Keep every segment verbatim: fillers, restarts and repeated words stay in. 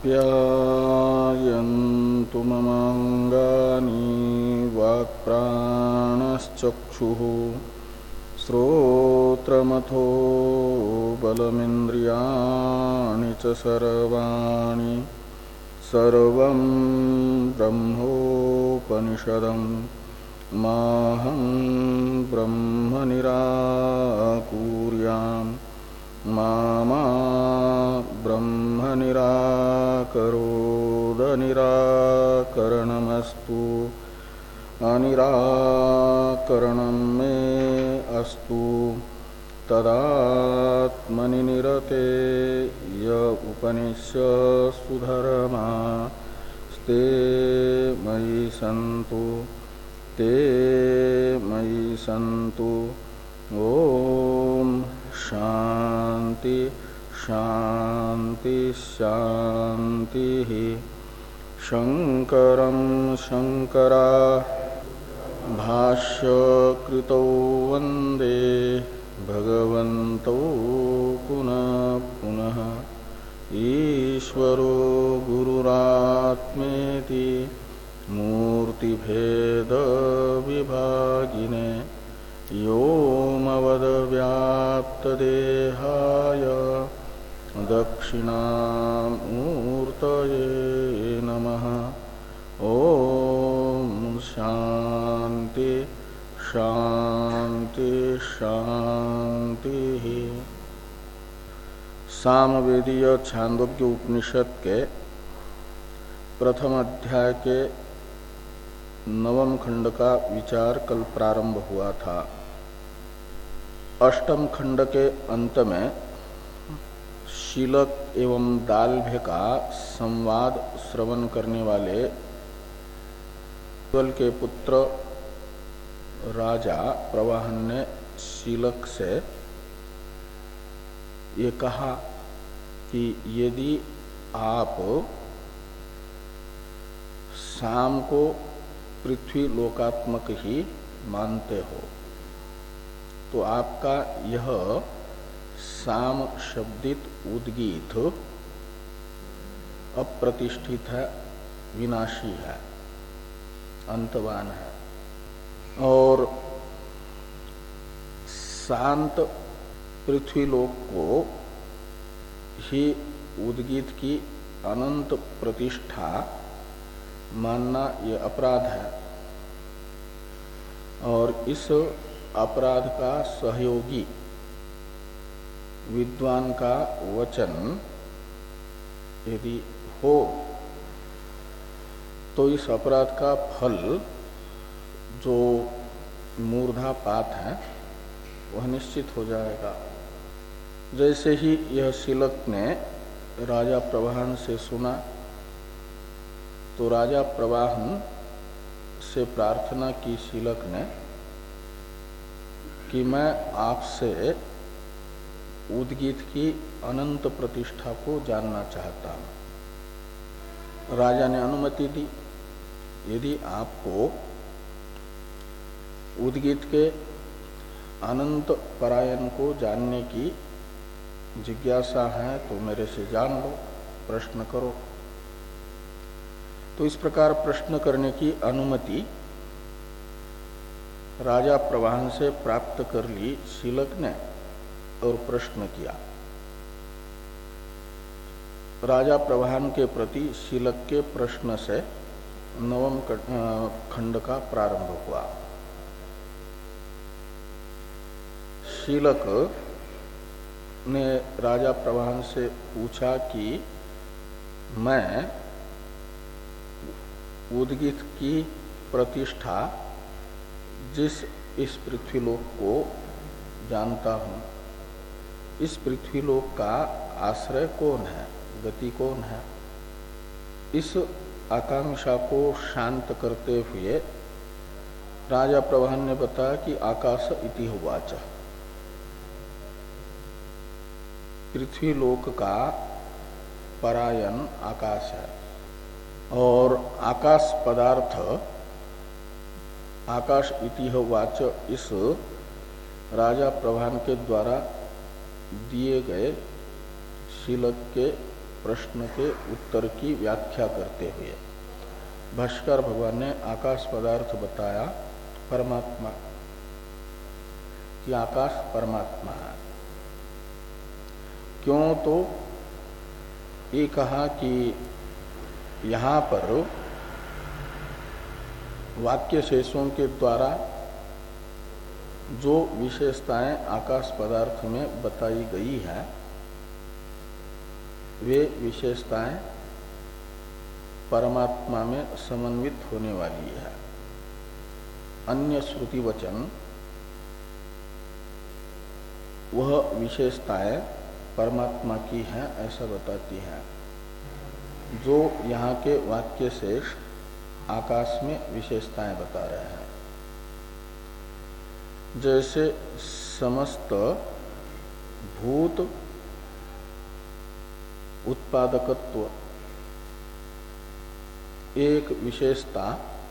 आप्यायन्तु ममाङ्गानि वाक्प्राणश्चक्षुः श्रोत्रमथो बलमिन्द्रियाणि च सर्वाणि सर्वं ब्रह्मोपनिषदं माहं ब्रह्म निराकुर्याम् मा मा ब्रह्म निराकरोद निराकरणमस्तु अनिराकरणं मे अस्तु तदात्मनि निरते य उपनिषत्सु धर्मास्ते मयि सन्तु ते मयि सन्तु। ओम शांति शांति शांति। शंकरं शंकरा भाष्यकृतौ वंदे भगवन्तौ पुनः पुनः। ईश्वरो गुरुरात्मेति मूर्तिभेद विभागिने व्योमवद्व्याप्तदेहाय दक्षिणामूर्तये नमः। ओम शांति शांति शांति। सामवेदीय छांदोग्य उपनिषद के प्रथम अध्याय के नवम खंड का विचार कल प्रारंभ हुआ था। अष्टम खंड के अंत में शीलक एवं दाल्भ्य का संवाद श्रवण करने वाले कुल के पुत्र राजा प्रवाहन ने शीलक से ये कहा कि यदि आप शाम को पृथ्वी लोकात्मक ही मानते हो तो आपका यह साम शब्दित उद्गीत अप्रतिष्ठित है, विनाशी है, अंतवान है। और शांत पृथ्वीलोक को ही उद्गीत की अनंत प्रतिष्ठा मानना ये अपराध है। और इस अपराध का सहयोगी विद्वान का वचन यदि हो तो इस अपराध का फल जो मूर्धापात है वह निश्चित हो जाएगा। जैसे ही यह शीलक ने राजा प्रवाहन से सुना तो राजा प्रवाहन से प्रार्थना की शीलक ने कि मैं आपसे उद्गीत की अनंत प्रतिष्ठा को जानना चाहता हूं। राजा ने अनुमति दी, यदि आपको उद्गीत के अनंत परायण को जानने की जिज्ञासा है तो मेरे से जान लो, प्रश्न करो। तो इस प्रकार प्रश्न करने की अनुमति राजा प्रवाहन से प्राप्त कर ली शीलक ने और प्रश्न किया। राजा प्रवाहन के प्रति शीलक के प्रश्न से नवम खंड का प्रारंभ हुआ। शीलक ने राजा प्रवाहन से पूछा कि मैं उद्गीत की प्रतिष्ठा जिस इस पृथ्वीलोक को जानता हूं, इस पृथ्वीलोक का आश्रय कौन है, गति कौन है, इस आकांक्षा को शांत करते हुए राजा प्रवाहन ने बताया कि आकाश इति उवाच, पृथ्वीलोक का परायण आकाश है। और आकाश पदार्थ आकाश इतिह वाच इस राजा प्रवाहन के द्वारा दिए गए शीलक के प्रश्न के उत्तर की व्याख्या करते हुए भाष्कर भगवान ने आकाश पदार्थ बताया परमात्मा कि आकाश परमात्मा है। क्यों? तो ये कहा कि यहाँ पर वाक्य शेषों के द्वारा जो विशेषताएं आकाश पदार्थ में बताई गई है वे विशेषताएं परमात्मा में समन्वित होने वाली है। अन्य श्रुति वचन वह विशेषताएं परमात्मा की हैं ऐसा बताती हैं, जो यहाँ के वाक्य शेष आकाश में विशेषताएं बता रहे हैं। जैसे समस्त भूत उत्पादकत्व एक विशेषता,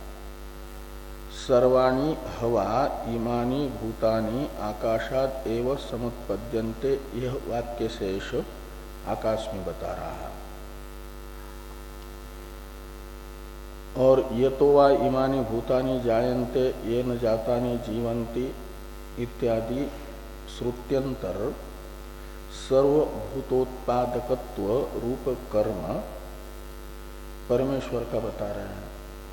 सर्वाणि हवा इमानि भूतानि आकाशाद एव समुत्पद्यन्ते, यह वाक्य शेष आकाश में बता रहा है। और यतो वा इमानि भूतानि जायन्ते येन जातानि जीवन्ति इत्यादि श्रुत्यंतर सर्वभूतोत्पादकत्व रूप कर्म परमेश्वर का बता रहे हैं।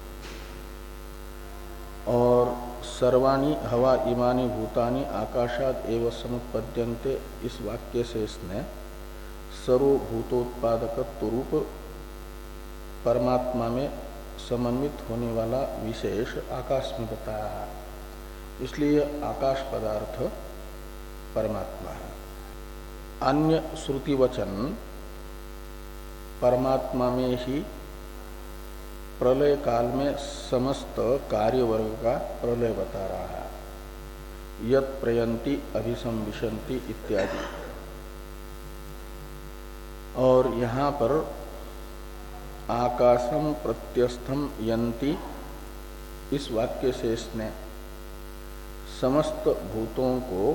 और सर्वाणि हवा इमानि भूतानि आकाशाद एव समुत्पद्यन्ते, इस वाक्य से इसने सर्वभूतोत्पादकत्व रूप परमात्मा में समन्वित होने वाला विशेष आकाश में बताया है। इसलिए आकाश पदार्थ परमात्मा है। अन्य श्रुति वचन परमात्मा में ही प्रलय काल में समस्त कार्य वर्ग का प्रलय बता रहा है, यत् प्रयंति अभिसंविशन्ति इत्यादि। और यहाँ पर आकाशम प्रत्यस्थम यन्ति, इस वाक्य से इसने समस्त भूतों को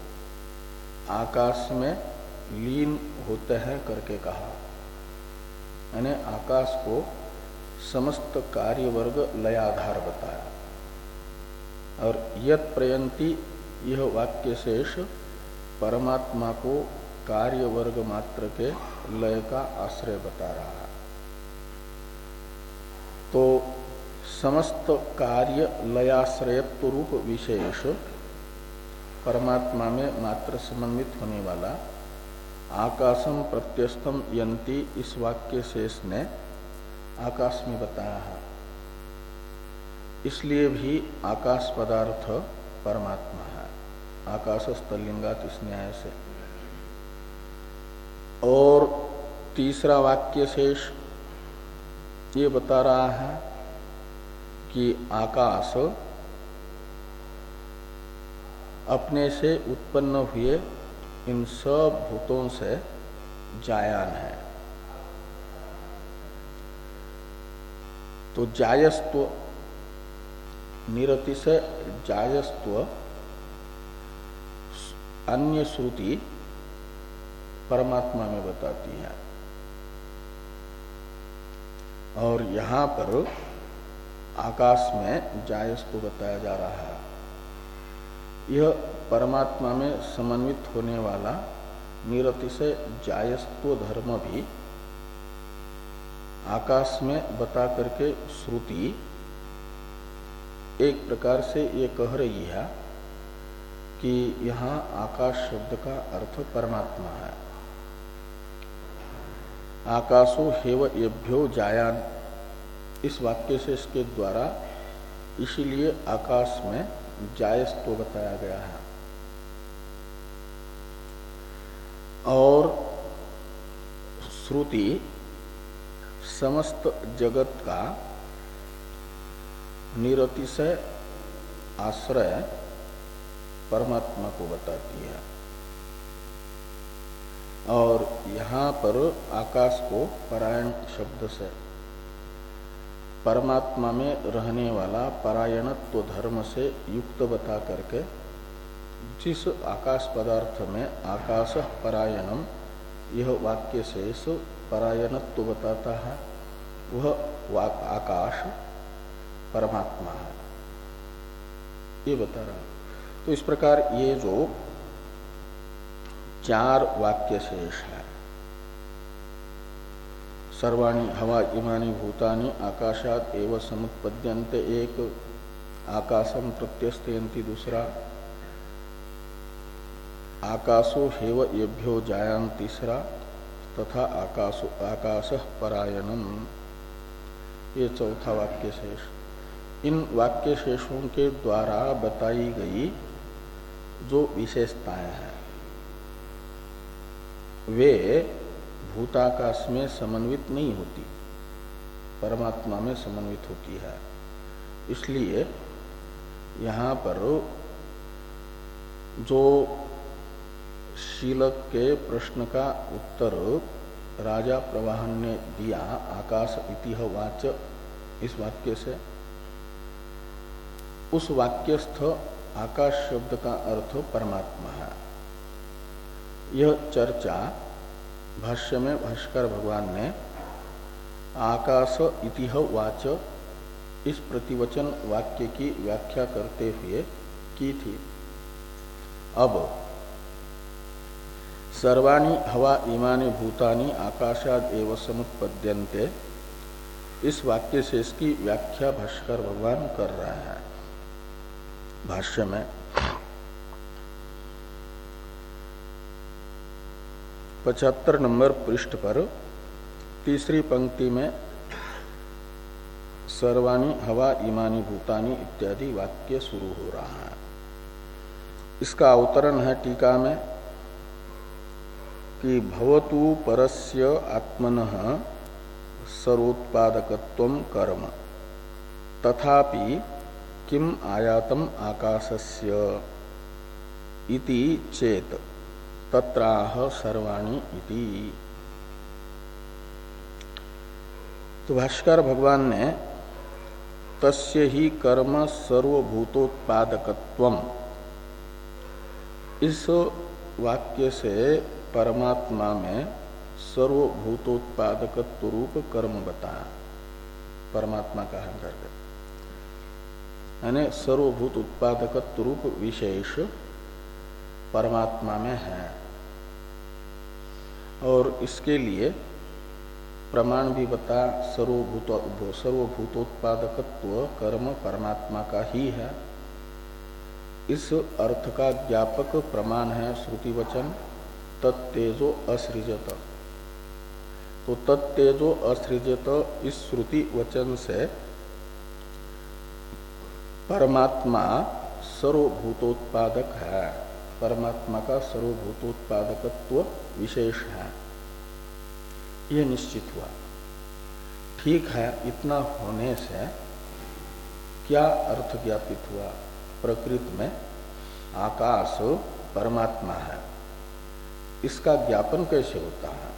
आकाश में लीन होते हैं करके कहा। यानी आकाश को समस्त कार्य वर्ग लयाधार बताया। और यत् प्रयंति, यह वाक्य शेष परमात्मा को कार्य वर्ग मात्र के लय का आश्रय बता रहा है। तो समस्त कार्य लयाश्रयत्व रूप विशेष परमात्मा में मात्र समन्वित होने वाला आकाशम प्रत्यस्थम यन्ति, इस वाक्य शेष ने आकाश में बताया है। इसलिए भी आकाश पदार्थ परमात्मा है, आकाश स्थलिंगात इस न्याय से। और तीसरा वाक्य शेष ये बता रहा है कि आकाश अपने से उत्पन्न हुए इन सब भूतों से जायान है। तो जायस्त्व, निरति से जायस्त्व अन्य श्रुति परमात्मा में बताती है। और यहाँ पर आकाश में जायस्त्व बताया जा रहा है। यह परमात्मा में समन्वित होने वाला निरति से जायस्त्व धर्म भी आकाश में बता करके श्रुति एक प्रकार से ये कह रही है कि यहाँ आकाश शब्द का अर्थ परमात्मा है। आकाशो हेव येभ्यो जायान, इस वाक्य से इसके द्वारा इसीलिए आकाश में जायस्त्व बताया गया है। और श्रुति समस्त जगत का निरति से आश्रय परमात्मा को बताती है। और यहाँ पर आकाश को परायण शब्द से परमात्मा में रहने वाला परायणत्व धर्म से युक्त बता करके जिस आकाश पदार्थ में आकाश परायणम, यह वाक्य शेष परायणत्व बताता है वह आकाश परमात्मा है, ये बता रहा है। तो इस प्रकार ये जो चार वाक्य शेष है, सर्वाणि हवा इमानि भूतानि आकाशात एव समुत्पद्यन्ते, एक आकाशम प्रत्यस्तेन्ति, दूसरा आकाशो हेव येभ्यो जायान, तीसरा तथा आकाशो आकाशः परायणम, ये चौथा वाक्य शेष। इन वाक्य शेषों के द्वारा बताई गई जो विशेषताएं हैं वे भूताकाश में समन्वित नहीं होती, परमात्मा में समन्वित होती है। इसलिए यहाँ पर जो शीलक के प्रश्न का उत्तर राजा प्रवाहन ने दिया आकाश इतिह वाच इस वाक्य से, उस वाक्यस्थ आकाश शब्द का अर्थ परमात्मा है। यह चर्चा भाष्य में भाष्कर भगवान ने आकाश इतिह वाच इस प्रतिवचन वाक्य की व्याख्या करते हुए की थी। अब सर्वाणि हवा इमानि भूतानि आकाशाद एव समुत्पद्यन्ते, इस वाक्य से इसकी व्याख्या भाष्कर भगवान कर रहे हैं भाष्य में। पचहत्तर नंबर पृष्ठ पर तीसरी पंक्ति में सर्वाणि हवा इमानि भूतानि इत्यादि वाक्य शुरू हो रहा है। इसका अवतरण है टीका में कि भवतु परस्य आत्मनः सर्वोत्पादकत्वं कर्म तथापि किम आयातम आकाशस्य इति चेत तत्राह सर्वाणि इति। तो भाष्कर भगवान ने तस्य ही कर्म सर्वभूतोत्पादकत्वम, इस वाक्य से परमात्मा में सर्वभूतोत्पादकत्व रूप कर्म बताया, परमात्मा का है करके, यानी सर्वभूत उत्पादकत्व रूप विशेष परमात्मा में है। और इसके लिए प्रमाण भी बता, सर्वभूत सर्वभूतोत्पादकत्व कर्म परमात्मा का ही है। इस अर्थ का ज्ञापक प्रमाण है श्रुति वचन तत्तेजो असृजत। तो तत्तेजो असृजत इस श्रुति वचन से परमात्मा सर्वभूतोत्पादक है, परमात्मा का सर्वभूतोत्पादकत्व विशेष है, यह निश्चित हुआ। ठीक है, इतना होने से क्या अर्थ ज्ञापित हुआ? प्रकृति में आकाश परमात्मा है, इसका ज्ञापन कैसे होता है?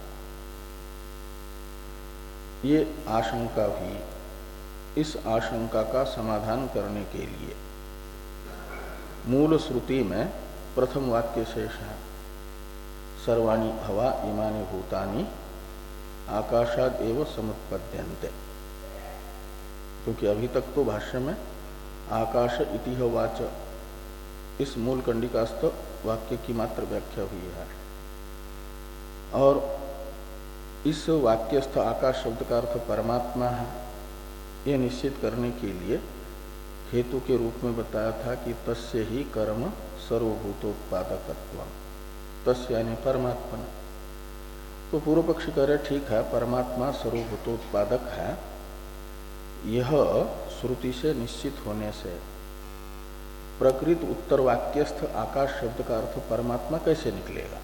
ये आशंका हुई। इस आशंका का समाधान करने के लिए मूल श्रुति में प्रथम वाक्य शेष है, सर्वाणि हवा इमानि भूतानि आकाशाद एव समुत्पद्यन्ते। क्योंकि अभी तक तो भाष्य में आकाश इतिह वाच इस मूल कंडिकास्थ वाक्य की मात्र व्याख्या हुई है, और इस वाक्यस्थ आकाश शब्द का अर्थ परमात्मा है, यह निश्चित करने के लिए हेतु के रूप में बताया था कि तस्य ही कर्म सर्वभूतोत्पादकत्व, तस्य यानी परमात्मा। तो पूर्व पक्षी कह रहे ठीक है, परमात्मा सर्वभूतोत्पादक है, यह श्रुति से निश्चित होने से प्रकृत उत्तर वाक्यस्थ आकाश शब्द का अर्थ परमात्मा कैसे निकलेगा?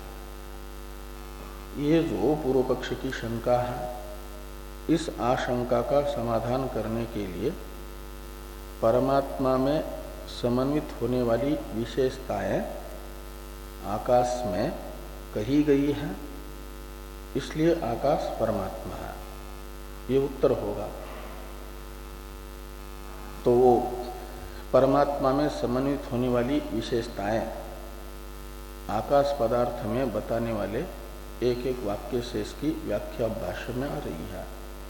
ये जो पूर्व पक्ष की शंका है, इस आशंका का समाधान करने के लिए परमात्मा में समन्वित होने वाली विशेषताएं आकाश में कही गई हैं, इसलिए आकाश परमात्मा है, ये उत्तर होगा। तो वो परमात्मा में समन्वित होने वाली विशेषताएं आकाश पदार्थ में बताने वाले एक एक वाक्य से इसकी व्याख्या भाष्य में आ रही है।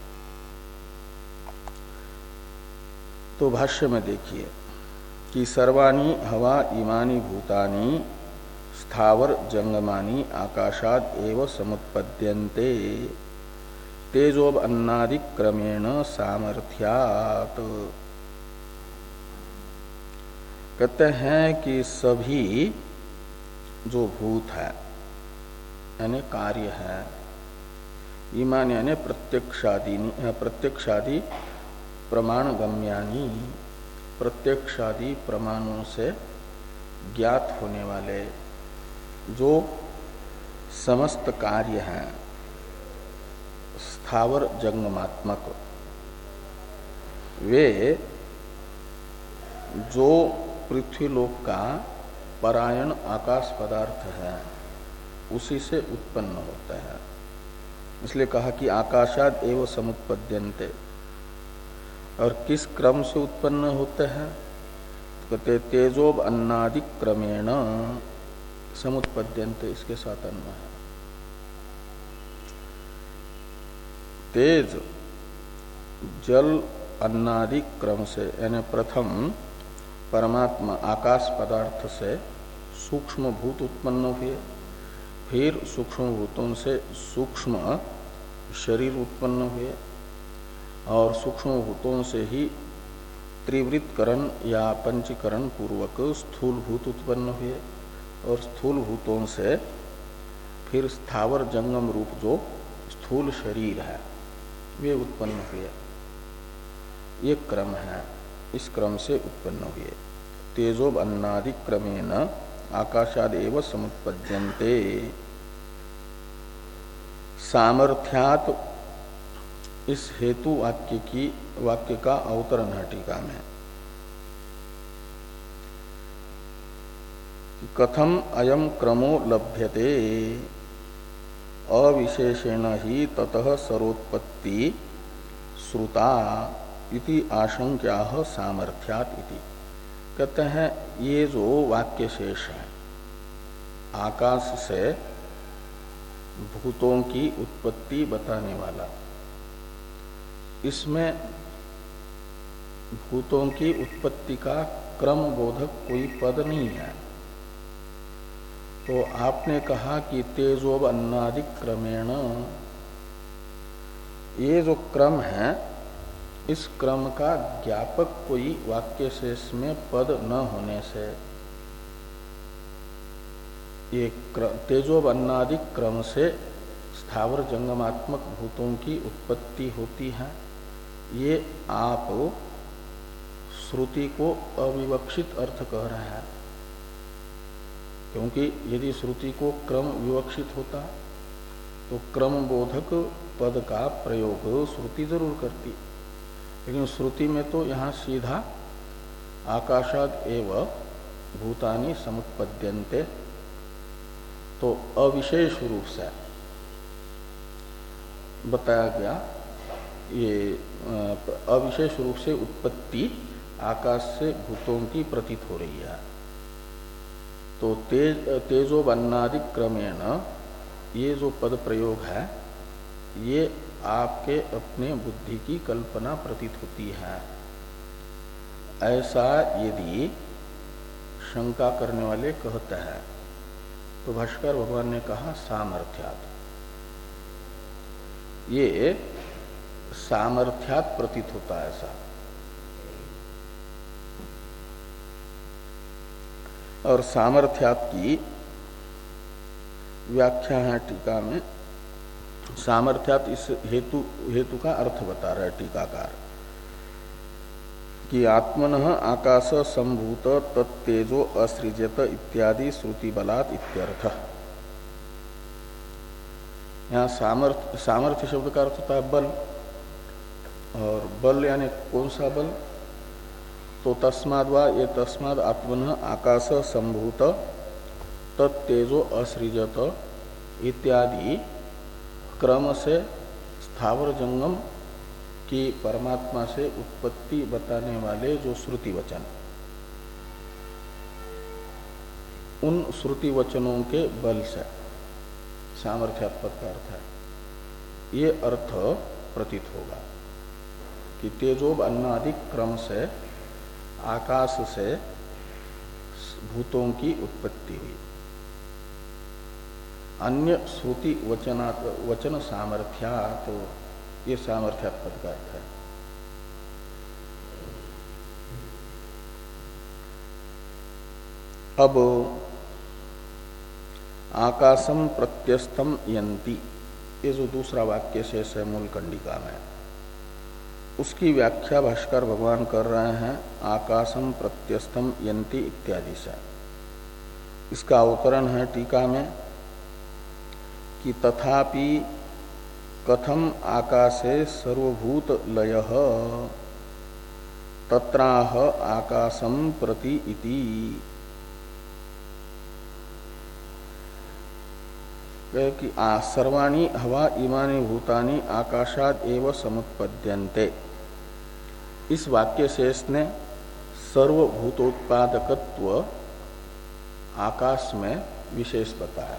तो भाष्य में देखिए कि सर्वाणि हवा इमानि भूतानि स्थावर जंगमानि आकाशाद एव समुत्पद्यन्ते तेजोब अन्नादि क्रमेण सामर्थ्यात्। कहते हैं कि सभी जो भूत है यानी कार्य है, ईमान यानी प्रत्यक्षादि प्रत्यक्षादि प्रमाण गम्यानि, प्रत्यक्षादि प्रमाणों से ज्ञात होने वाले जो समस्त कार्य हैं स्थावर जंगमात्मक, वे जो पृथ्वीलोक का परायण आकाश पदार्थ है उसी से उत्पन्न होता है। इसलिए कहा कि आकाशाद एव समुत्पद्यन्ते। और किस क्रम से उत्पन्न होते हैं? कहते तेजोब अन्नादि क्रमेण समुत्पद्यन्ते, इसके साथ अन्य है। तेज जल अन्नादि क्रम से यानी प्रथम परमात्मा आकाश पदार्थ से सूक्ष्म भूत उत्पन्न हुए, फिर सूक्ष्म भूतों से सूक्ष्म शरीर उत्पन्न हुए और सूक्ष्म भूतों से ही त्रिवृत्तकरण या पंचीकरण पूर्वक स्थूल भूत उत्पन्न हुए और स्थूल भूतों से फिर स्थावर जंगम रूप जो स्थूल शरीर है वे उत्पन्न हुए। ये क्रम है, इस क्रम से उत्पन्न हुए। तेजोब अन्नादि क्रमेण आकाशाद एव समुत्पद्यन्ते। सामर्थ्यात् इस हेतु वाक्य की वाक्य का अवतरण है टीका में। कथम अयम क्रमो लभ्यते अविशेषेण ही ततः सरोत्पत्ति श्रुता इति आशंक्याः सामर्थ्यात् इति। कहते हैं ये जो वाक्य शेष है आकाश से भूतों की उत्पत्ति बताने वाला, इसमें भूतों की उत्पत्ति का क्रम बोधक कोई पद नहीं है। तो आपने कहा कि तेजोब अन्नादि क्रमेण, ये जो क्रम है इस क्रम का ज्ञापक कोई वाक्य शेष में पद न होने से ये तेजोब अन्नादि क्रम से स्थावर जंगमात्मक भूतों की उत्पत्ति होती है, ये आप श्रुति को अविवक्षित अर्थ कह रहे हैं। क्योंकि यदि श्रुति को क्रम विवक्षित होता तो क्रम बोधक पद का प्रयोग श्रुति जरूर करती, लेकिन श्रुति में तो यहाँ सीधा आकाशाद एव भूतानि समुत्पद्यन्ते, तो अविशेष रूप से बताया गया। ये अविशेष रूप से उत्पत्ति आकाश से भूतों की प्रतीत हो रही है। तो तेज तेजोब अन्नादि क्रमेण ये जो पद प्रयोग है ये आपके अपने बुद्धि की कल्पना प्रतीत होती है। ऐसा यदि शंका करने वाले कहते हैं तो भाष्कर भगवान ने कहा सामर्थ्यात्, ये सामर्थ्यात् प्रतीत होता है ऐसा। और सामर्थ्यात् की व्याख्या है टीका में। सामर्थ्यात् इस हेतु हेतु का अर्थ बता रहा है टीकाकार कि आत्मनः आकाश संभूत तत्तेजो असृजत इत्यादि श्रुति बलात् इत्यर्थ। यहाँ सामर्थ्य सामर्थ्य शब्द का अर्थ होता है बल, और बल यानी कौन सा बल? तो तस्माद् वा ये तस्माद् आत्मनः आकाश संभूत तत्तेजो असृजत इत्यादि क्रम से स्थावर जंगम की परमात्मा से उत्पत्ति बताने वाले जो श्रुति वचन, उन श्रुति वचनों के बल से सामर्थ्यात्मक का अर्थ है, ये अर्थ प्रतीत होगा कि तेजोब अन्नादिक क्रम से आकाश से भूतों की उत्पत्ति हुई। अन्य श्रुति वचना वचन सामर्थ्यात्, तो ये सामर्थ्यात्मक का अर्थ है। अब आकाशम प्रत्यस्तम यन्ति, ये जो दूसरा वाक्य शेष है मूल कंडिका में, उसकी व्याख्या भाष्कर भगवान कर रहे हैं आकाशम प्रत्यस्तम यन्ति इत्यादि से। इसका अवतरण है टीका में कि तथापि कथम आकाशे सर्वभूत लयः तत्राह आकाशम प्रति इति। कि सर्वाणि हवा इमानि भूतानि आकाशाद एव समुत्पद्यन्ते, इस वाक्य शेष ने सर्वभूतोत्पादकत्व आकाश में विशेष बताया,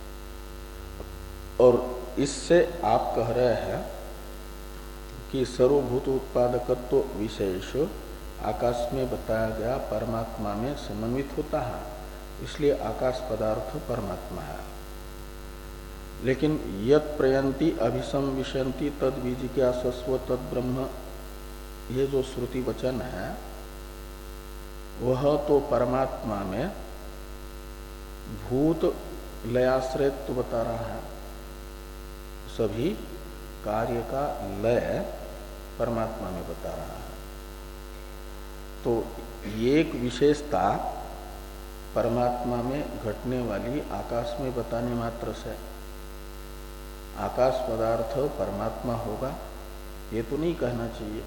और इससे आप कह रहे हैं कि सर्वभूतोत्पादकत्व विशेष आकाश में बताया गया परमात्मा में समन्वित होता है, इसलिए आकाश पदार्थ परमात्मा है। लेकिन यत् प्रयंती अभिसंविशंति तद विजिज्ञासस्व तद ब्रह्म, ये जो श्रुति वचन है वह तो परमात्मा में भूत लयाश्रयत्व बता रहा है। सभी कार्य का लय परमात्मा में बता रहा है। तो एक विशेषता परमात्मा में घटने वाली आकाश में बताने मात्र से आकाश पदार्थ परमात्मा होगा, ये तो नहीं कहना चाहिए।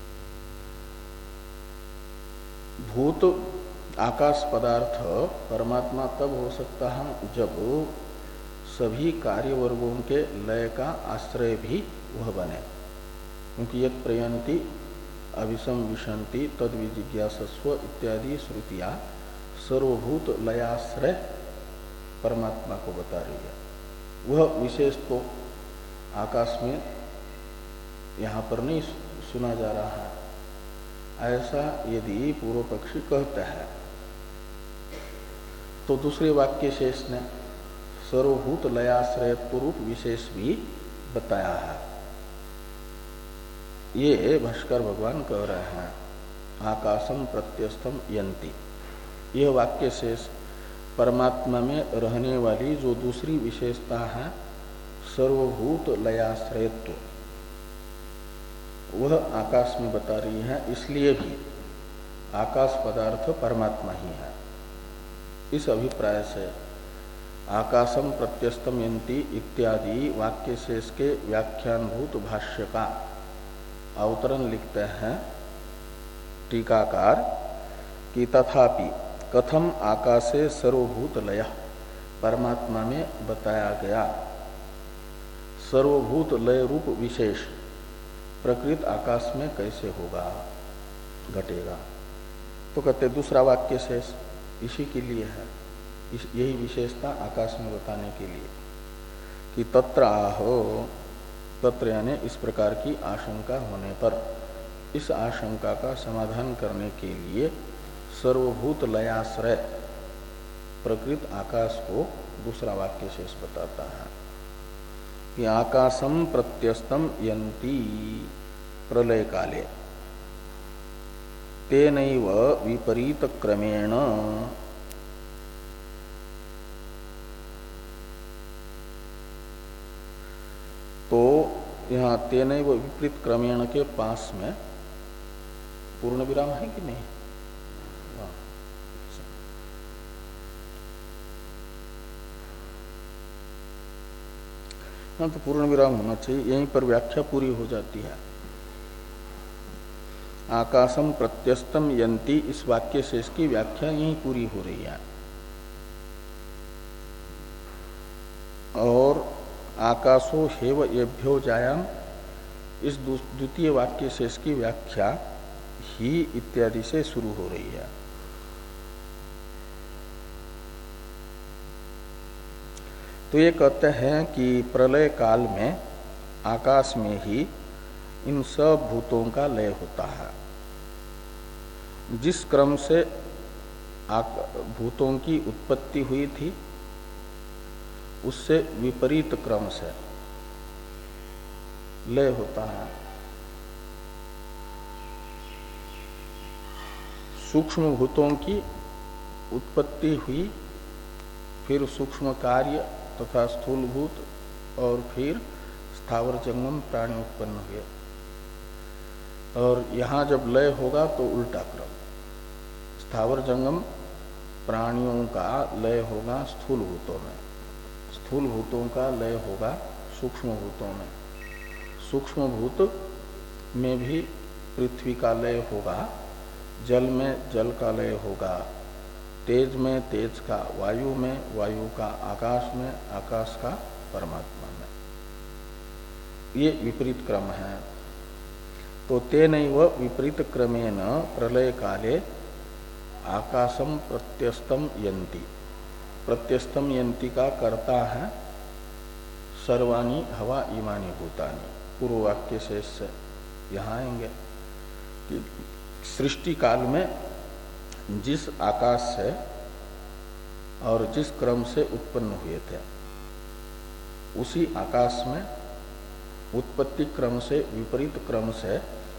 भूत आकाश पदार्थ परमात्मा तब हो सकता है जब सभी कार्य वर्गों के लय का आश्रय भी वह बने, क्योंकि यत् प्रयंती अभिसंविशंति तद विजिज्ञासस्व इत्यादि श्रुतियां सर्वभूत लयाश्रय परमात्मा को बता रही है। वह विशेष तो आकाश में यहाँ पर नहीं सुना जा रहा है। ऐसा यदि पूर्व पक्षी कहता है तो दूसरे वाक्य शेष ने सर्वभूत लयाश्रयत्व रूप विशेष भी बताया है। ये भाष्कर भगवान कह रहे हैं आकाशम प्रत्यस्तम यन्ति, यह वाक्य शेष परमात्मा में रहने वाली जो दूसरी विशेषता है सर्वभूत लयाश्रयत्व, वह आकाश में बता रही है। इसलिए भी आकाश पदार्थ परमात्मा ही है। इस अभिप्राय से आकाशम प्रत्यस्तम यन्ति इत्यादि वाक्य शेष के व्याख्यानभूत भाष्य का अवतरण लिखते हैं टीकाकार कि तथापि कथम आकाशे सर्वभूत लय, परमात्मा में बताया गया सर्वभूत लय रूप विशेष प्रकृत आकाश में कैसे होगा, घटेगा। तो कहते दूसरा वाक्य शेष इसी के लिए है, इस यही विशेषता आकाश में बताने के लिए कि तत्र आहो, तत्र यानी इस प्रकार की आशंका होने पर, इस आशंका का समाधान करने के लिए सर्वभूत लयाश्रय प्रकृत आकाश को दूसरा वाक्य शेष बताता है कि आकाशम प्रत्यस्तम यन्ति प्रलय काले तेनैव विपरीत क्रमेण तो यहाँ तेनैव विपरीत क्रमेण के पास में पूर्ण विराम है कि नहीं? हाँ, तो पूर्ण विराम होना चाहिए, यहीं पर व्याख्या पूरी हो जाती है। आकाशम प्रत्यस्तम यन्ति, इस वाक्य शेष की व्याख्या यहीं पूरी हो रही है। और आकाशो हेव येभ्यो जायाम, इस द्वितीय वाक्य शेष की व्याख्या ही इत्यादि से शुरू हो रही है। तो ये कहते हैं कि प्रलय काल में आकाश में ही इन सब भूतों का लय होता है। जिस क्रम से भूतों की उत्पत्ति हुई थी उससे विपरीत क्रम से लय होता है। सूक्ष्म भूतों की उत्पत्ति हुई, फिर सूक्ष्म कार्य तथा स्थूल भूत, और फिर स्थावर जंगम प्राणी उत्पन्न हुए। और यहाँ जब लय होगा तो उल्टा क्रम, स्थावर जंगम प्राणियों का लय होगा स्थूल भूतों में, स्थूल भूतों का लय होगा सूक्ष्म भूतों में, सूक्ष्म भूत में भी पृथ्वी का लय होगा, जल में जल का लय होगा, तेज में तेज का वायु में, वायु का आकाश में, आकाश का परमात्मा में। ये विपरीत क्रम है। तो तेनैव विपरीत क्रमेण प्रलय काले आकाशम प्रत्यस्तम यन्ति। प्रत्यस्तम यन्ति का कर्ता है सर्वाणी हवा इमानी भूतानि। पूर्व वाक्य से इससे यहाँ आएंगे कि सृष्टि काल में जिस आकाश से और जिस क्रम से उत्पन्न हुए थे उसी आकाश में उत्पत्ति क्रम से विपरीत क्रम से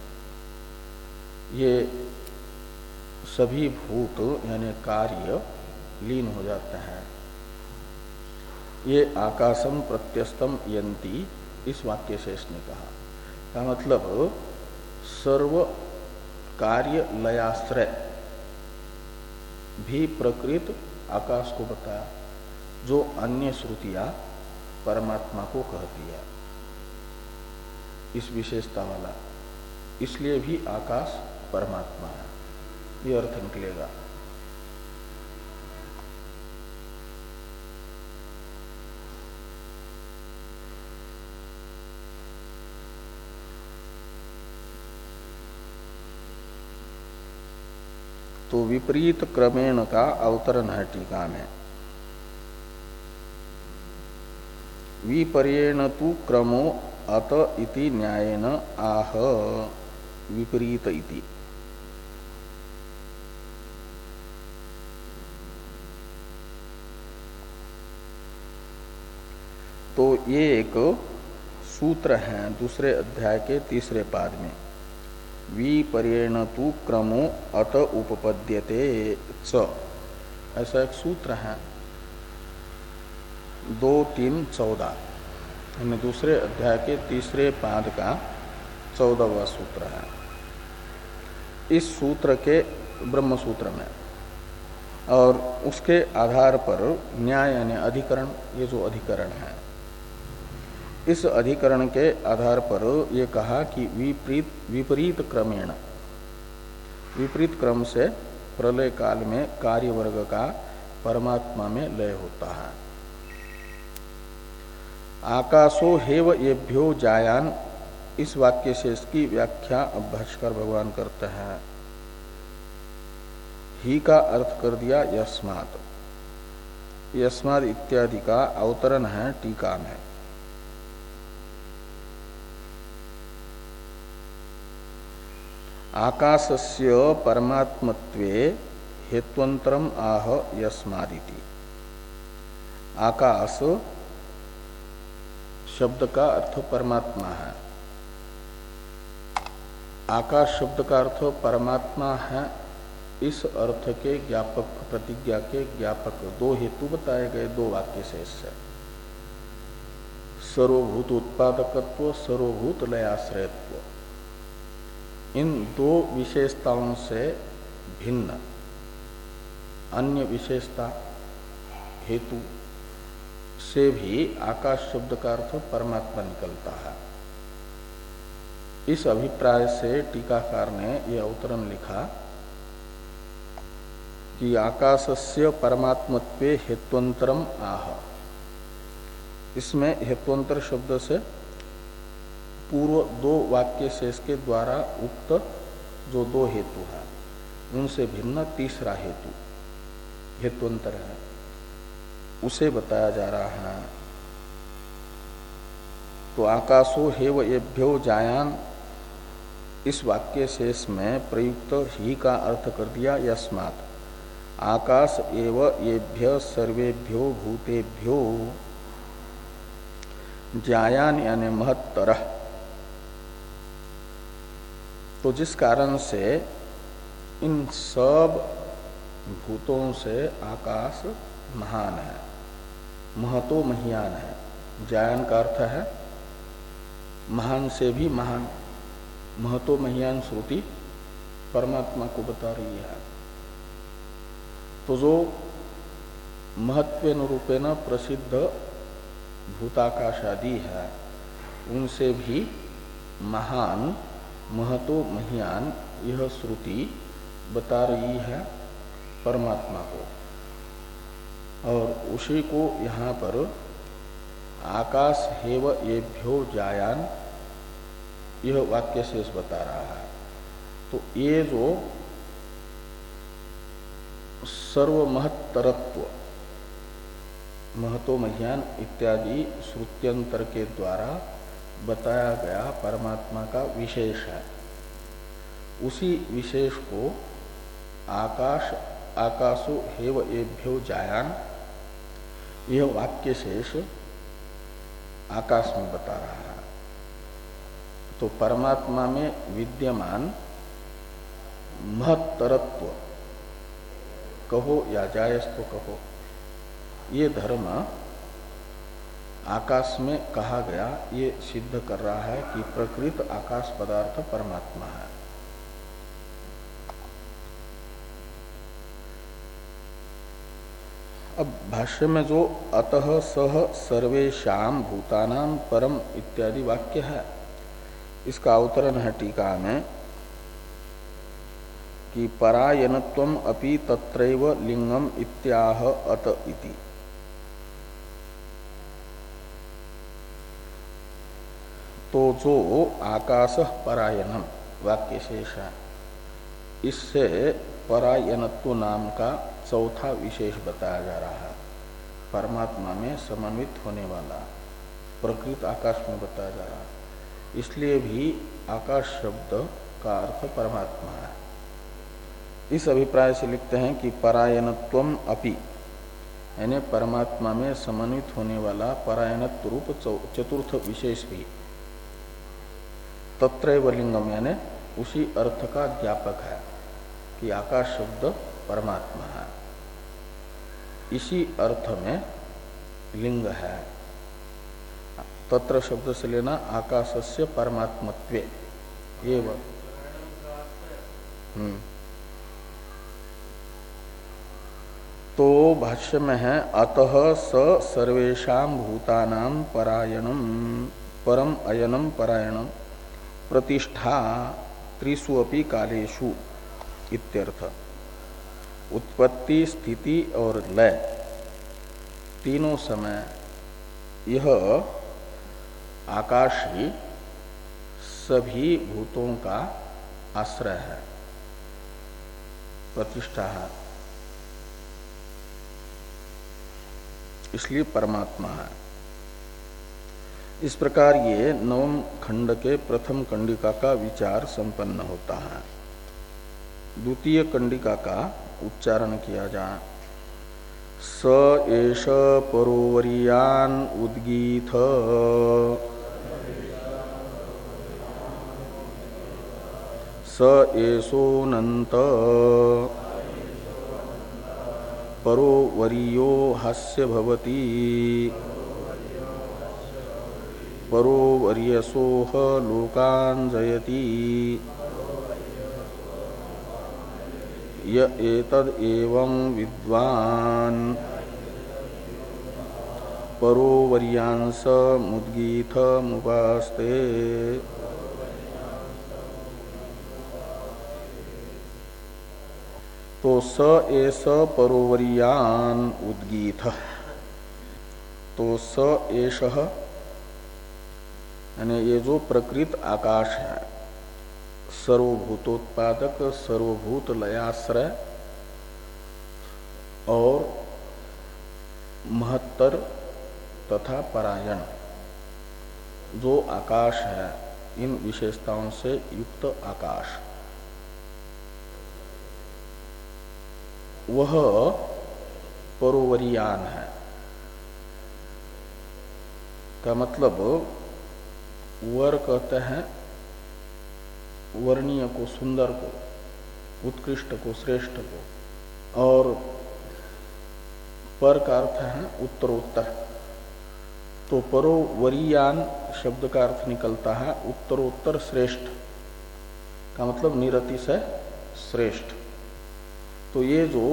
ये सभी भूत यानी कार्य लीन हो जाते हैं। ये आकाशम प्रत्यस्तम यन्ति इस वाक्य से इसने कहा का मतलब सर्व कार्य लयाश्रय भी प्रकृत आकाश को बताया, जो अन्य श्रुतियां परमात्मा को कहती है इस विशेषता वाला, इसलिए भी आकाश परमात्मा है, ये अर्थ निकलेगा। तो विपरीत क्रमेण का अवतरण है टीका में। विपर्येण तु क्रमो अत इति न्यायेन आह विपरीत इति। तो ये एक सूत्र है दूसरे अध्याय के तीसरे पाद में, विपर्येण तु क्रमो अत उपपद्यते च, ऐसा एक सूत्र है दो तीन चौदह, यानी दूसरे अध्याय के तीसरे पाद का चौदहवां सूत्र है। इस सूत्र के ब्रह्म सूत्र में और उसके आधार पर न्याय यानी अधिकरण, ये जो अधिकरण है इस अधिकरण के आधार पर ये कहा कि विपरीत विपरीत क्रमेण, विपरीत क्रम से प्रलय काल में कार्य वर्ग का परमात्मा में लय होता है। आकाशो हेव येभ्यो जायान, इस वाक्य से इसकी व्याख्या भाष्कर भगवान करते हैं। ही का अर्थ कर दिया यस्मात्, यस्मात् इत्यादि का अवतरण है टीका में। आकाशस्य परमात्मत्वे हेत्वंतरम आह यस्मादिति। आकाश शब्द का अर्थ परमात्मा है, आकाश शब्द का अर्थ परमात्मा है, इस अर्थ के ज्ञापक प्रतिज्ञा के ज्ञापक दो हेतु बताए गए दो वाक्य से इससे। सर्वभूत उत्पादकत्व, सर्वभूत लयाश्रयत्व, इन दो विशेषताओं से भिन्न अन्य विशेषता हेतु से भी आकाश शब्द का अर्थ परमात्मा निकलता है। इस अभिप्राय से टीकाकार ने यह अवतरण लिखा कि आकाशस्य परमात्मत्वे हेत्वंतरम आह। इसमें हेत्वंतर शब्द से पूर्व दो वाक्य शेष के द्वारा उक्त जो दो हेतु है उनसे भिन्न तीसरा हेतु हेत्वंतर है, उसे बताया जा रहा है। तो आकाशो हेव एभ्यो जायान इस वाक्य शेष में प्रयुक्त ही का अर्थ कर दिया यस्मात् आकाश एव येभ्य सर्वेभ्यो भूतेभ्यो जायान यानी महत्तरः। तो जिस कारण से इन सब भूतों से आकाश महान है, महतो महियान है। जायन का अर्थ है महान से भी महान। महतो महियान श्रुति परमात्मा को बता रही है। तो जो महत्वेन रूपेण प्रसिद्ध भूताकाशादि है उनसे भी महान महतो महियान यह श्रुति बता रही है परमात्मा को। और उसी को यहाँ पर आकाश हेव येभ्यो जायान यह वाक्य शेष बता रहा है। तो ये जो सर्वमहत्तरत्व महतो महियान इत्यादि श्रुत्यंतर के द्वारा बताया गया परमात्मा का विशेष है, उसी विशेष को आकाश आकाशो हेव एभ्यो जायान यह वाक्य शेष आकाश में बता रहा है। तो परमात्मा में विद्यमान महत्तरत्व कहो या जायस्व कहो, ये धर्म आकाश में कहा गया, ये सिद्ध कर रहा है कि प्रकृत आकाश पदार्थ परमात्मा है। अब भाष्य में जो अतः सह सर्वेषां भूतानां परम इत्यादि वाक्य है, इसका अवतरण है टीका में कि परायनत्वम अपि तत्रैव लिंगम इत्याह अत इति। तो जो आकाश परायनम वाक्य शेष है, इससे परायनत्व नाम का चौथा विशेष बताया जा रहा है। परमात्मा में समन्वित होने वाला प्रकृत आकाश में बताया जा रहा है। इसलिए भी आकाश शब्द का अर्थ परमात्मा है। इस अभिप्राय से लिखते हैं कि परायनत्वम अपि यानी परमात्मा में समन्वित होने वाला परायनत्व रूप चतुर्थ विशेष भी तत्रैव लिंगम यानी उसी अर्थ का ज्ञापक है कि आकाश शब्द परमात्मा है। इसी अर्थ में लिंग है। तत्र शब्द से लेना आकाशस्य परमात्मत्वे एव। हम्म तो भाष्य में है अतः स सर्वेषां भूतानां परायणम परम अयनम परायणम प्रतिष्ठा त्रिषु अपि कालेषु इत्यर्थ। उत्पत्ति स्थिति और लय तीनों समय यह आकाश ही सभी भूतों का आश्रय है, प्रतिष्ठा है, इसलिए परमात्मा है। इस प्रकार ये नवम खंड के प्रथम कंडिका का विचार संपन्न होता है। द्वितीय कंडिका का उच्चारण किया जाए। स एष परोवरीयान उद्गीथ स एषोऽनन्त परोवरीयो हास्य भवति परोवर्यसोह लोकान् जयति य एतद् एवं विद्वान् परोवर्यांस मुद्गीथ मुपास्ते। तो स एष परोवर्यान उद्गीथ, तो स एषः यानी ये जो प्रकृत आकाश है, सर्वभूतोत्पादक सर्वभूत लयाश्रय और महत्तर तथा परायण, जो आकाश है, इन विशेषताओं से युक्त आकाश, वह परोवरीयान है। का मतलब वर कहते हैं वर्णीय को, सुंदर को, उत्कृष्ट को, श्रेष्ठ को, और पर का अर्थ है उत्तरोत्तर। तो परोवरीयान शब्द का अर्थ निकलता है उत्तरोत्तर श्रेष्ठ, का मतलब निरतिशय श्रेष्ठ। तो ये जो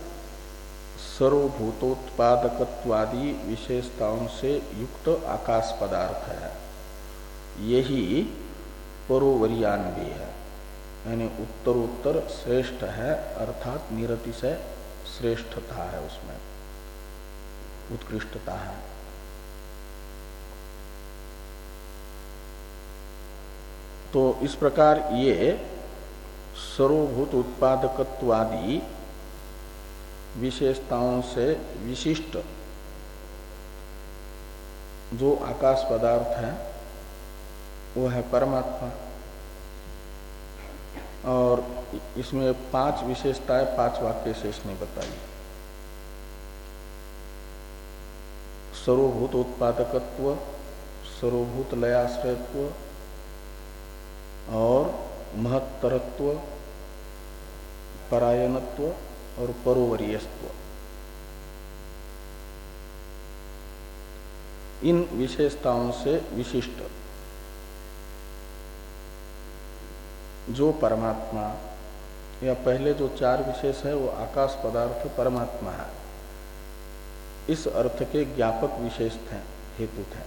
सर्वभूतोत्पादकत्वादि विशेषताओं से युक्त आकाश पदार्थ है, यही परोवरीयान भी है, यानी उत्तरोत्तर श्रेष्ठ है, अर्थात निरतिशय श्रेष्ठता है, उसमें उत्कृष्टता है। तो इस प्रकार ये सर्वभूत उत्पादकत्वादि विशेषताओं से विशिष्ट जो आकाश पदार्थ है वो है परमात्मा। और इसमें पांच विशेषताएं पांच वाक्य से इसने बताई। सर्वभूत उत्पादकत्व, सर्वभूत लयाश्रयत्व और महत्तरत्व, परायणत्व और परोवरीयत्व। इन विशेषताओं से विशिष्ट जो परमात्मा, या पहले जो चार विशेष है वो आकाश पदार्थ परमात्मा है, इस अर्थ के ज्ञापक विशेष थे, हेतु थे।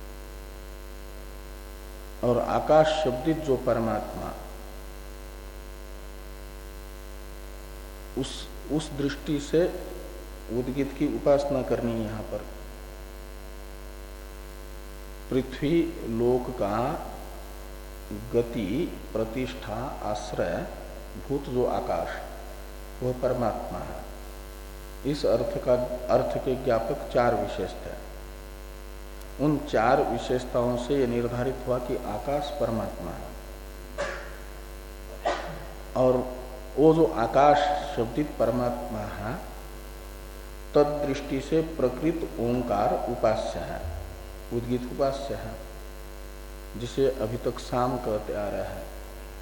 और आकाश शब्दित जो परमात्मा, उस उस दृष्टि से उद्गीत की उपासना करनी है। यहाँ पर पृथ्वी लोक का गति, प्रतिष्ठा, आश्रय भूत जो आकाश, वह परमात्मा है। इस अर्थ का अर्थ के ज्ञापक चार विशेष थे। उन चार विशेषताओं से यह निर्धारित हुआ कि आकाश परमात्मा है। और वो जो आकाश शब्दित परमात्मा है, तद दृष्टि से प्रकृत ओंकार उपास्य है, उद्गीत उपास्य है, जिसे अभी तक साम कहते आ रहा है।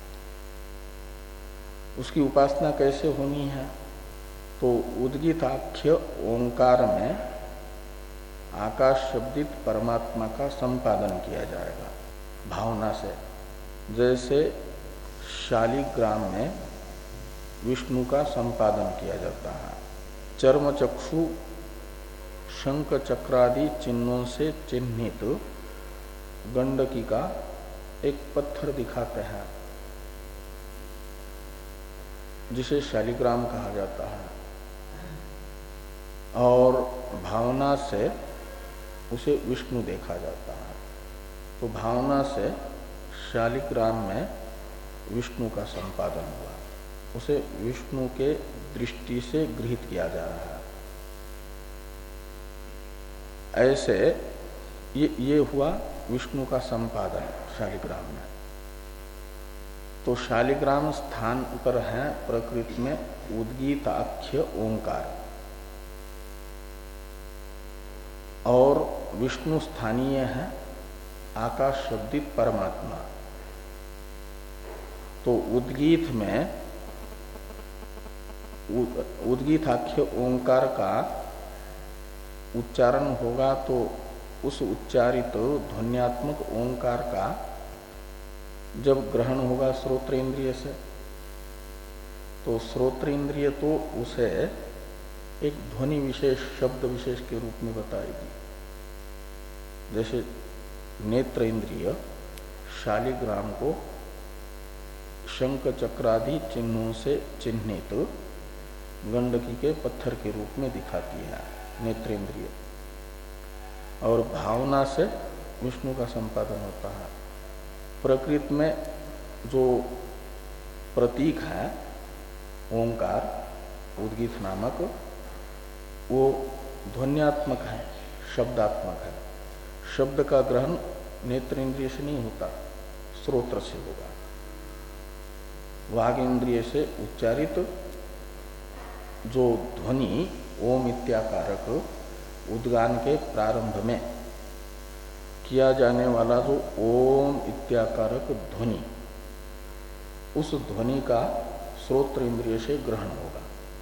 उसकी उपासना कैसे होनी है? तो उद्गीताख्य ओंकार में आकाश शब्दित परमात्मा का संपादन किया जाएगा भावना से। जैसे शालिग्राम में विष्णु का संपादन किया जाता है। चर्म चक्षु शंख चक्रादि चिन्हों से चिन्हित गंडकी का एक पत्थर दिखाते हैं, जिसे शालिग्राम कहा जाता है, और भावना से उसे विष्णु देखा जाता है। तो भावना से शालिग्राम में विष्णु का संपादन हुआ, उसे विष्णु के दृष्टि से गृहीत किया जा रहा है। ऐसे ये ये हुआ विष्णु का संपादन शालिग्राम में। तो शालिग्राम स्थान पर है प्रकृति में उद्गीताख्य ओंकार, और विष्णु स्थानीय है आकाश शब्दित परमात्मा। तो उद्गीत में उद्गीताख्य ओंकार का उच्चारण होगा, तो उस उच्चारित ध्वन्यात्मक ओंकार का जब ग्रहण होगा श्रोत्रेंद्रिय से, तो श्रोत्रेंद्रिय तो उसे एक ध्वनि विशेष, शब्द विशेष के रूप में बताएगी। जैसे नेत्र इंद्रिय शालिग्राम को शंख चक्रादि चिन्हों से चिन्हित गंडकी के पत्थर के रूप में दिखाती है नेत्रेंद्रिय, और भावना से विष्णु का संपादन होता है। प्रकृति में जो प्रतीक है ओंकार उद्गीत नामक, वो ध्वन्यात्मक है, शब्दात्मक है। शब्द का ग्रहण नेत्र इंद्रिय से नहीं होता, श्रोत्र से होगा। वाग इंद्रिय से उच्चारित जो ध्वनि ओम इत्याकारक उद्गान के प्रारंभ में किया जाने वाला जो ओम इत्याकारक ध्वनि, उस ध्वनि का श्रोत्र इंद्रिय से ग्रहण होगा।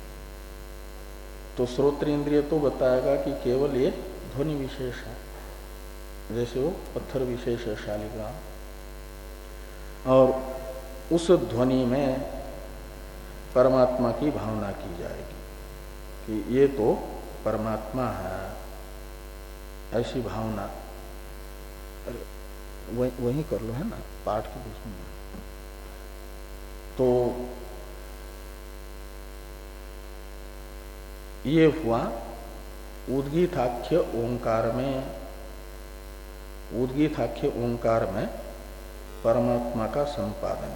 तो श्रोत्र इंद्रिय तो बताएगा कि केवल ये ध्वनि विशेष है, जैसे वो पत्थर विशेष है शालिग्राम, और उस ध्वनि में परमात्मा की भावना की जाएगी कि ये तो परमात्मा है, ऐसी भावना। वही वही कर लो, है ना, पाठ के बीच में। तो ये हुआ उद्गीताख्य ओंकार में, उद्गीताख्य ओंकार में परमात्मा का संपादन।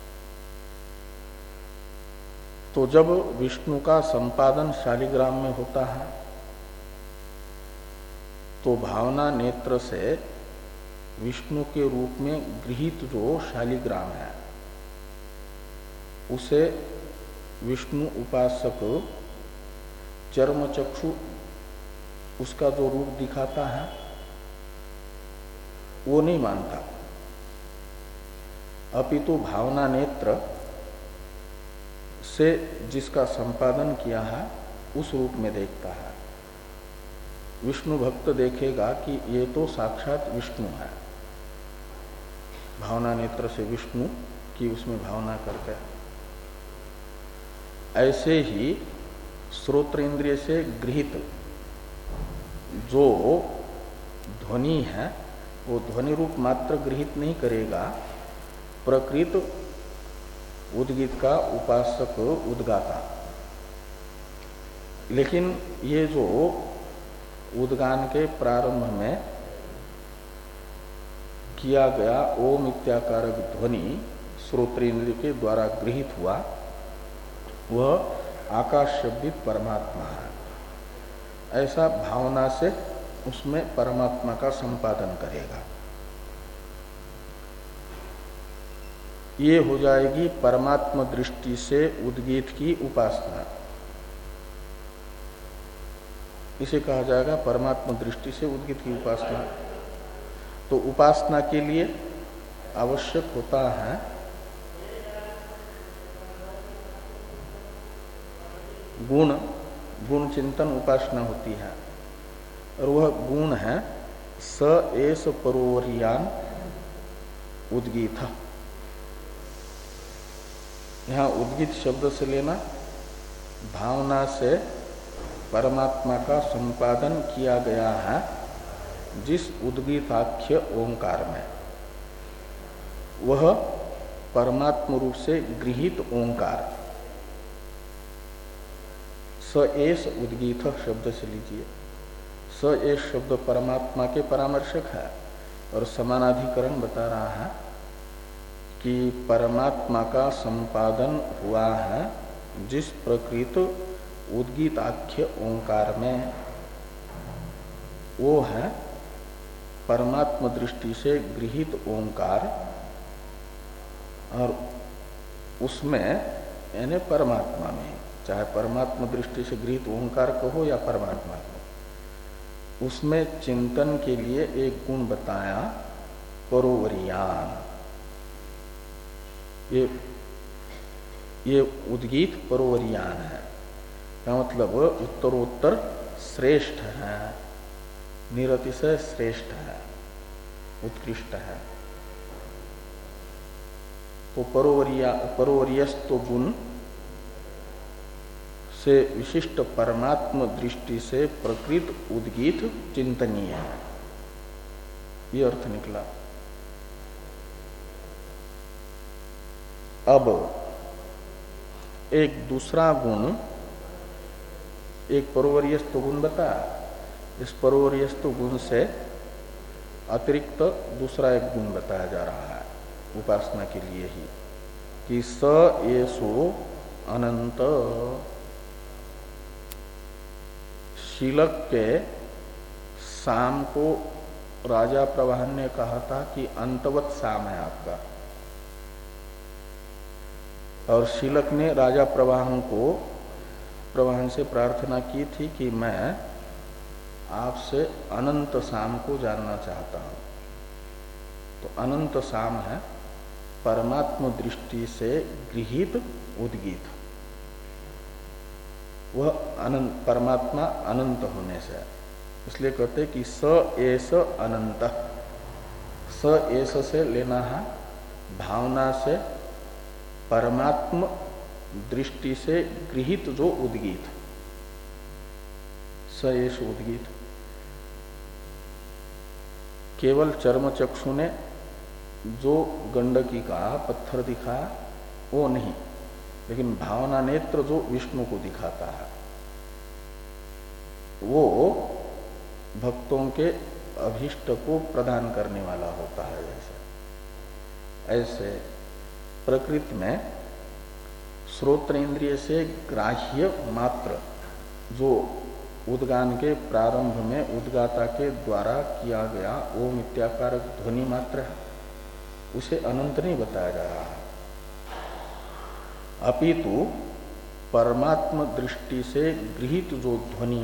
तो जब विष्णु का संपादन शालिग्राम में होता है तो भावना नेत्र से विष्णु के रूप में गृहीत जो शालिग्राम है उसे विष्णु उपासक चर्म चक्षु उसका जो रूप दिखाता है वो नहीं मानता, अपितु भावना नेत्र से जिसका संपादन किया है उस रूप में देखता है। विष्णु भक्त देखेगा कि ये तो साक्षात विष्णु है, भावना नेत्र से विष्णु की उसमें भावना करके। ऐसे ही श्रोत्र इंद्रिय से गृहीत जो ध्वनि है वो ध्वनि रूप मात्र गृहीत नहीं करेगा, प्रकृत उद्गीत का उपासक उद्गाता। लेकिन ये जो उद्गान के प्रारंभ में किया गया ओम इत्याकारक ध्वनि श्रोत्रेंद्रिय के द्वारा गृहीत हुआ, वह आकाश शब्दित परमात्मा है। ऐसा भावना से उसमें परमात्मा का संपादन करेगा। ये हो जाएगी परमात्मा दृष्टि से उद्गीत की उपासना। इसे कहा जाएगा परमात्मा दृष्टि से उद्गीत की उपासना। तो उपासना के लिए आवश्यक होता है गुण, गुण चिंतन उपासना होती है, और वह गुण है स एस परोवरियान उद्गीत। यहाँ उद्गीत शब्द से लेना भावना से परमात्मा का संपादन किया गया है जिस उद्गीताख्य ओंकार में, वह परमात्म रूप से गृहीत ओंकार। स एस उद्गीत शब्द से लीजिए, स एस शब्द परमात्मा के परामर्शक है और समानाधिकरण बता रहा है कि परमात्मा का संपादन हुआ है जिस प्रकृत उद्गीताख्य ओंकार में, वो है परमात्म दृष्टि से गृहीत ओंकार। और उसमें यानी परमात्मा में, चाहे परमात्मा दृष्टि से गृहीत ओंकार कहो या परमात्मा कहो, उसमें चिंतन के लिए एक गुण बताया परोवरियान। ये ये उद्गीत परोवरियान है, का मतलब उत्तरोत्तर श्रेष्ठ है, निरतिशय श्रेष्ठ है, उत्कृष्ट है। तो परोवरिया परोवरियस्तो गुण से विशिष्ट परमात्म दृष्टि से प्रकृत उद्गीत चिंतनीय है, ये अर्थ निकला। अब एक दूसरा गुण, एक परोवरियस्त गुण बता, इस परोवरियस्त गुण से अतिरिक्त दूसरा एक गुण बताया जा रहा है उपासना के लिए ही, कि स येषु अनंत, शीलक के साम को राजा प्रवाहन ने कहा था कि अंतवत साम है आपका, और शीलक ने राजा प्रवाहन को प्रवाहन से प्रार्थना की थी कि मैं आपसे अनंत साम को जानना चाहता हूं। तो अनंत साम है परमात्म दृष्टि से गृहीत उद्गीत, वह अनंत परमात्मा अनंत होने से, इसलिए कहते कि स एस अनंत। स एस से लेना है भावना से परमात्म दृष्टि से गृहीत जो उद्गीत, स एस उद्गीत। केवल चर्म चक्षु ने जो गंडकी का पत्थर दिखाया वो नहीं, लेकिन भावना नेत्र जो विष्णु को दिखाता है वो भक्तों के अभीष्ट को प्रदान करने वाला होता है। जैसे ऐसे प्रकृति में श्रोत्रेंद्रिय से ग्राह्य मात्र जो उद्गान के प्रारंभ में उद्गाता के द्वारा किया गया ओम इत्याकारक ध्वनि मात्र है, उसे अनंत नहीं बताया जा रहा है, अपितु परमात्म दृष्टि से गृहीत जो ध्वनि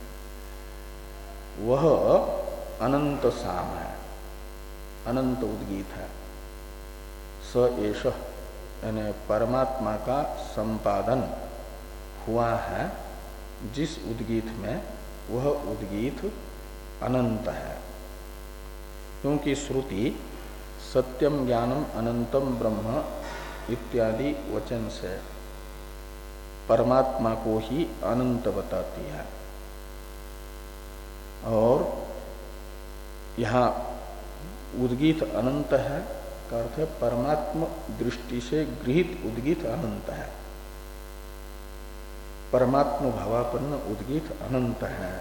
वह अनंत साम है, अनंत उद्गीत है। स एष यानी परमात्मा का संपादन हुआ है जिस उद्गीत में, वह उद्गीत अनंत है। क्योंकि श्रुति सत्यम ज्ञानम अनंतम ब्रह्म इत्यादि वचन से परमात्मा को ही अनंत बताती है, और यहाँ उद्गीत अनंत है का अर्थ है परमात्म दृष्टि से गृहीत उद्गीत अनंत है, परमात्म भावापन्न उद्गीत अनंत है।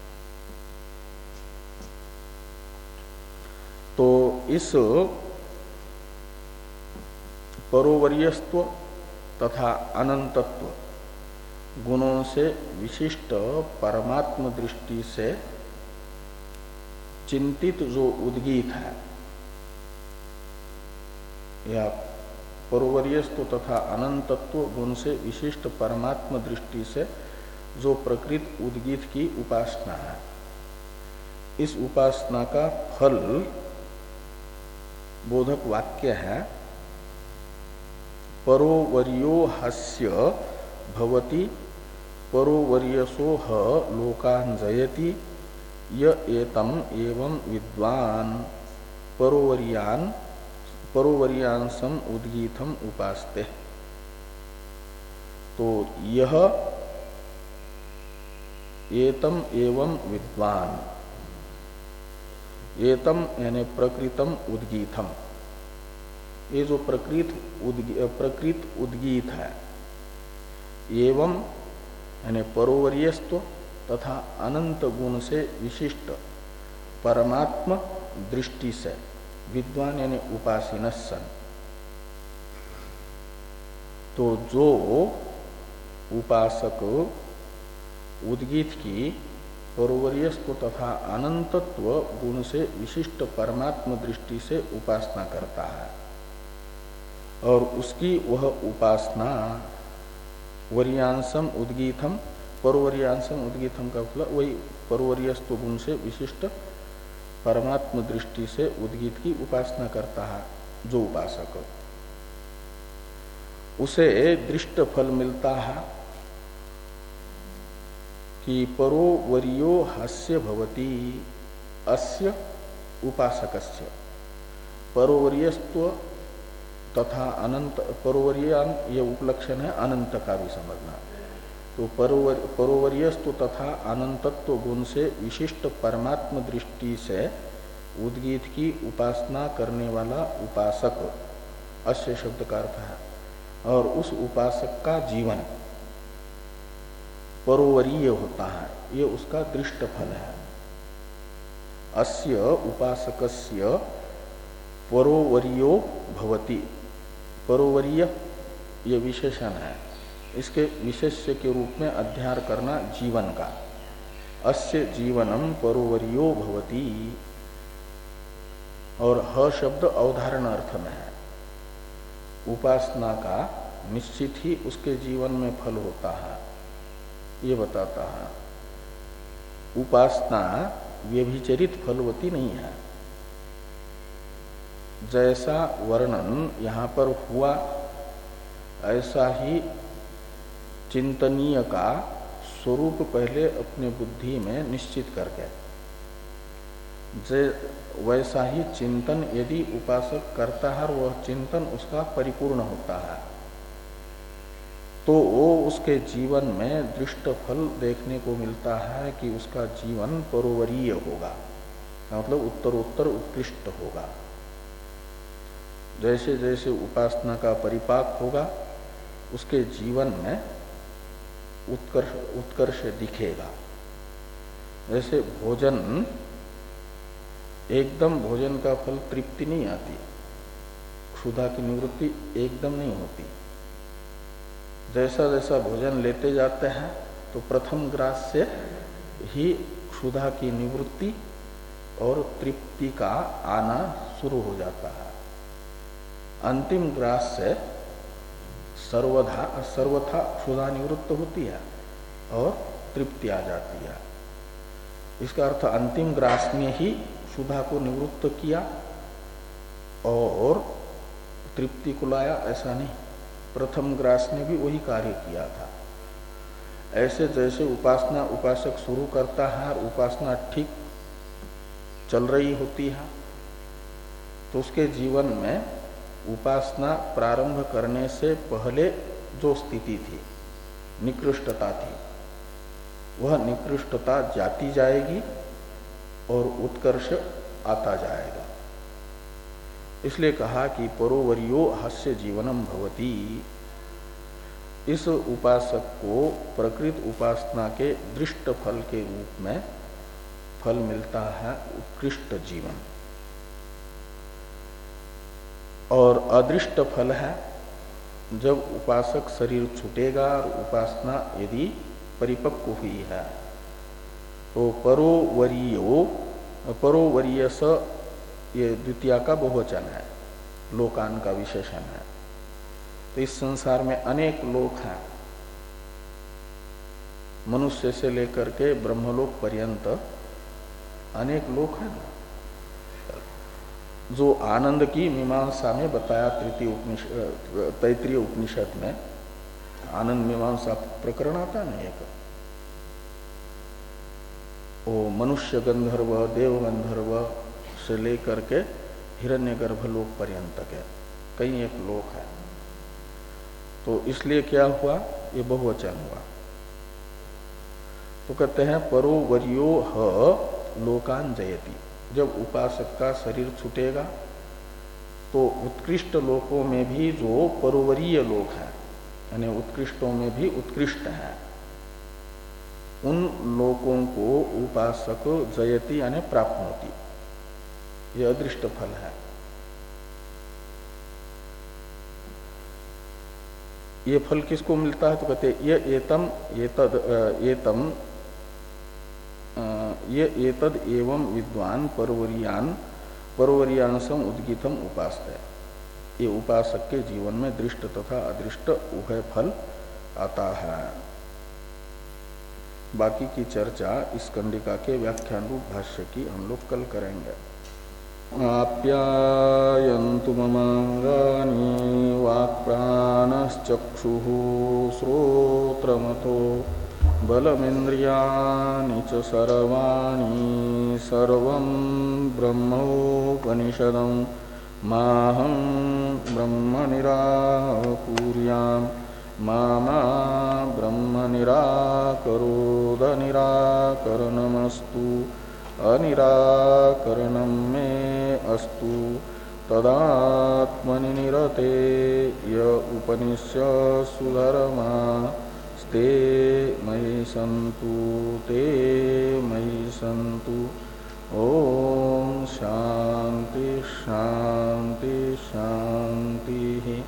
तो इस परोवर्यस्त्व तथा अनंतत्व गुणों से विशिष्ट परमात्म दृष्टि से चिंतित जो उद्गीत है, या परोवर्यस्त्व तथा अनंतत्व गुण से विशिष्ट परमात्म दृष्टि से जो प्रकृत उद्गीत की उपासना है, इस उपासना का फल बोधक वाक्य है परोवर्यो हस्य भवति परोवर्यसो ह लोकान् जयति य एतम एवं विद्वान परोवर्यान परोवर्यांसम उद्गीतम उपास्ते। तो यह एतम एवं विद्वान, एतम यानी प्रकृतम उद्गीतम, ये जो प्रकृत उद्गी, प्रकृत उद्गीत है, एवं यानी परोवर्यस्त्व तथा अनंत गुण से विशिष्ट परमात्म दृष्टि से विद्वान यानी उपासीनः सन। तो जो उपासक उद्गीत की परोवर्यस्त्व तथा अनंतत्व गुण से विशिष्ट परमात्म दृष्टि से उपासना करता है, और उसकी वह उपासना वर्यांसम उद्गीतम, परोवर्यांसम उद्गीतम का मतलब वही परोवर्यस्त्व गुण से विशिष्ट परमात्म दृष्टि से उद्गीत की उपासना करता है, जो उपासक उसे दृष्ट फल मिलता है कि परोवर्यो हस्य भवति, अस्य उपासकस्य परोवर्यस्त्व तथा अनंत, परोवर्यान ये उपलक्षण है अनंत का भी समझना। तो परोवर परोवर्यस्तु तथा अनंतत्व गुण से विशिष्ट परमात्म दृष्टि से उद्गीत की उपासना करने वाला उपासक, अस्य शब्द का अर्थ है, और उस उपासक का जीवन परोवरीय होता है, ये उसका दृष्ट फल है। अस्य उपासकस्य परोवर्यो भवति, परोवरीय ये विशेषण है, इसके विशेष्य के रूप में अध्यार करना जीवन का। अस्य जीवनम परोवर्यो भवति, और ह शब्द अवधारण अर्थ में है। उपासना का निश्चित ही उसके जीवन में फल होता है, ये बताता है। उपासना व्यभिचरित फलवती नहीं है। जैसा वर्णन यहाँ पर हुआ ऐसा ही चिंतनीय का स्वरूप पहले अपने बुद्धि में निश्चित करके, जे वैसा ही चिंतन यदि उपासक करता है और वह चिंतन उसका परिपूर्ण होता है तो वो उसके जीवन में दृष्ट फल देखने को मिलता है कि उसका जीवन परोवरीय होगा, मतलब उत्तरोत्तर उत्कृष्ट होगा। जैसे जैसे उपासना का परिपाक होगा उसके जीवन में उत्कर्ष उत्कर्ष दिखेगा। जैसे भोजन, एकदम भोजन का फल तृप्ति नहीं आती, क्षुधा की निवृत्ति एकदम नहीं होती। जैसा जैसा भोजन लेते जाते हैं तो प्रथम ग्रास से ही क्षुधा की निवृत्ति और तृप्ति का आना शुरू हो जाता है। अंतिम ग्रास से सर्वथा सर्वथा क्षुधा निवृत्त होती है और तृप्ति आ जाती है। इसका अर्थ अंतिम ग्रास में ही क्षुधा को निवृत्त किया और तृप्ति को लाया, ऐसा नहीं। प्रथम ग्रास ने भी वही कार्य किया था। ऐसे जैसे उपासना उपासक शुरू करता है और उपासना ठीक चल रही होती है तो उसके जीवन में उपासना प्रारंभ करने से पहले जो स्थिति थी, निकृष्टता थी, वह निकृष्टता जाती जाएगी और उत्कर्ष आता जाएगा। इसलिए कहा कि परोवरियो हास्य जीवनम भवति। इस उपासक को प्रकृत उपासना के दृष्ट फल के रूप में फल मिलता है उत्कृष्ट जीवन, और अदृष्ट फल है जब उपासक शरीर छूटेगा और उपासना यदि परिपक्व हुई है तो परोवरियो, परोवरियस ये द्वितीया का बहुवचन है, लोकान का विशेषण है। तो इस संसार में अनेक लोक हैं, मनुष्य से लेकर के ब्रह्मलोक पर्यंत अनेक लोक हैं जो आनंद की मीमांसा में बताया। तृतीय उपनिषद, तैत्रीय उपनिषद में आनंद मीमांसा प्रकरण आता है ना एक, वो मनुष्य गंधर्व, देव गंधर्व से लेकर के हिरण्यगर्भ लोक पर्यंत के कई एक लोक है। तो इसलिए क्या हुआ, ये बहुवचन हुआ। तो कहते हैं परोवरियो ह लोकान जयति। जब उपासक का शरीर छूटेगा तो उत्कृष्ट लोकों में भी जो परोवरीय लोक है, यानी उत्कृष्टों में भी उत्कृष्ट है, उन लोकों को उपासक जयति यानी प्राप्त होती। यह अदृष्ट फल है। ये फल किसको मिलता है तो कहते ये एतम एतद एतम ये एतद एवं विद्वान परवरियान परवरियांसम उद्गीतम उपासते। ये उपासक के जीवन में दृष्ट तथा अदृष्ट उभय फल आता है। बाकी की चर्चा इस कंडिका के व्याख्यान रूप भाष्य की हम लोग कल करेंगे। आप्यायन्तु ममांगानि वाक्प्राणश्चक्षुः श्रोत्रमतो बलमिन्द्रियाणि च सर्वाणि सर्वं ब्रह्मोपनिषदं माहं ब्रह्म निराकुर्याम् मा मा ब्रह्म निराकरोद निराकरणमस्तु अनिराकरणं मे अस्तु तदात्मनि निरते य उपनिष्यसु धर्मास्ते मयि सन्तु ते मयि सन्तु। ओम शांति शांति शांति।